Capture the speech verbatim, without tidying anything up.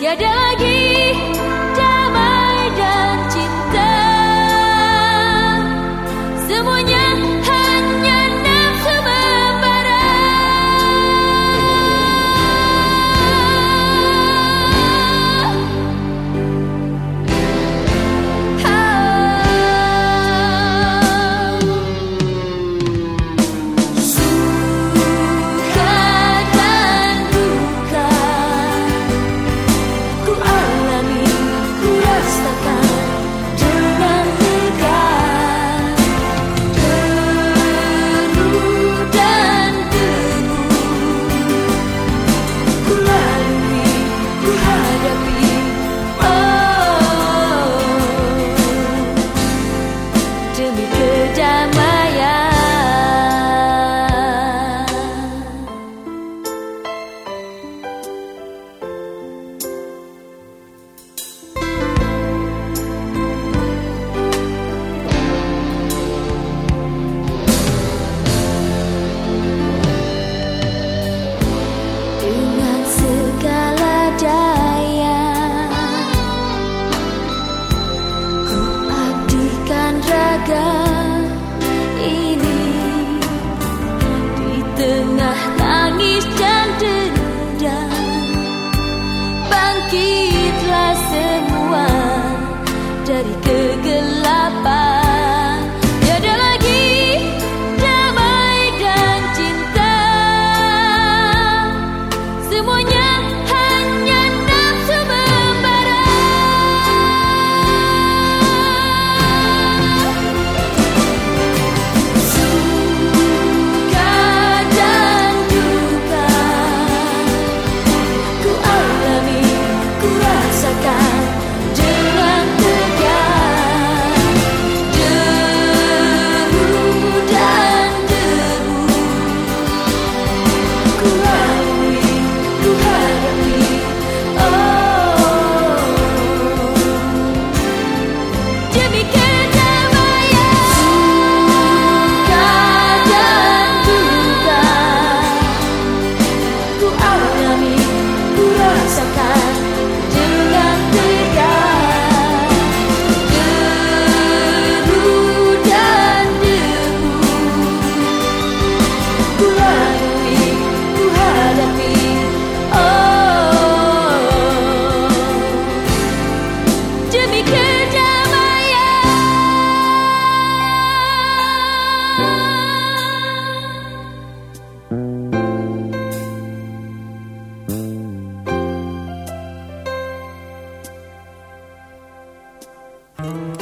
Tiada lagi damai dan cinta, semuanya hanya nafsu membara. Suka dan duka ku alami, ku rasakan dengan tegar. Deru dan debu ku lalui, ku hadapi. Oh, demi kedamaian. Dengan segala daya ku abdikan raga ini, di tengah tangis dan dendam. Bangkitlah semua dari kegelapan. Tiada lagi damai dan cinta, semuanya hanya nafsu membara. Suka dan duka ku alami, ku rasakan dengan tegar. Deru dan debu ku lalui, ku hadapi. Oh, demi kedamaian. Suka dan duka ku alami, ku rasakan dengan tegar. Deru dan debu ku lalui, ku hadapi. Oh, demi kedamaian.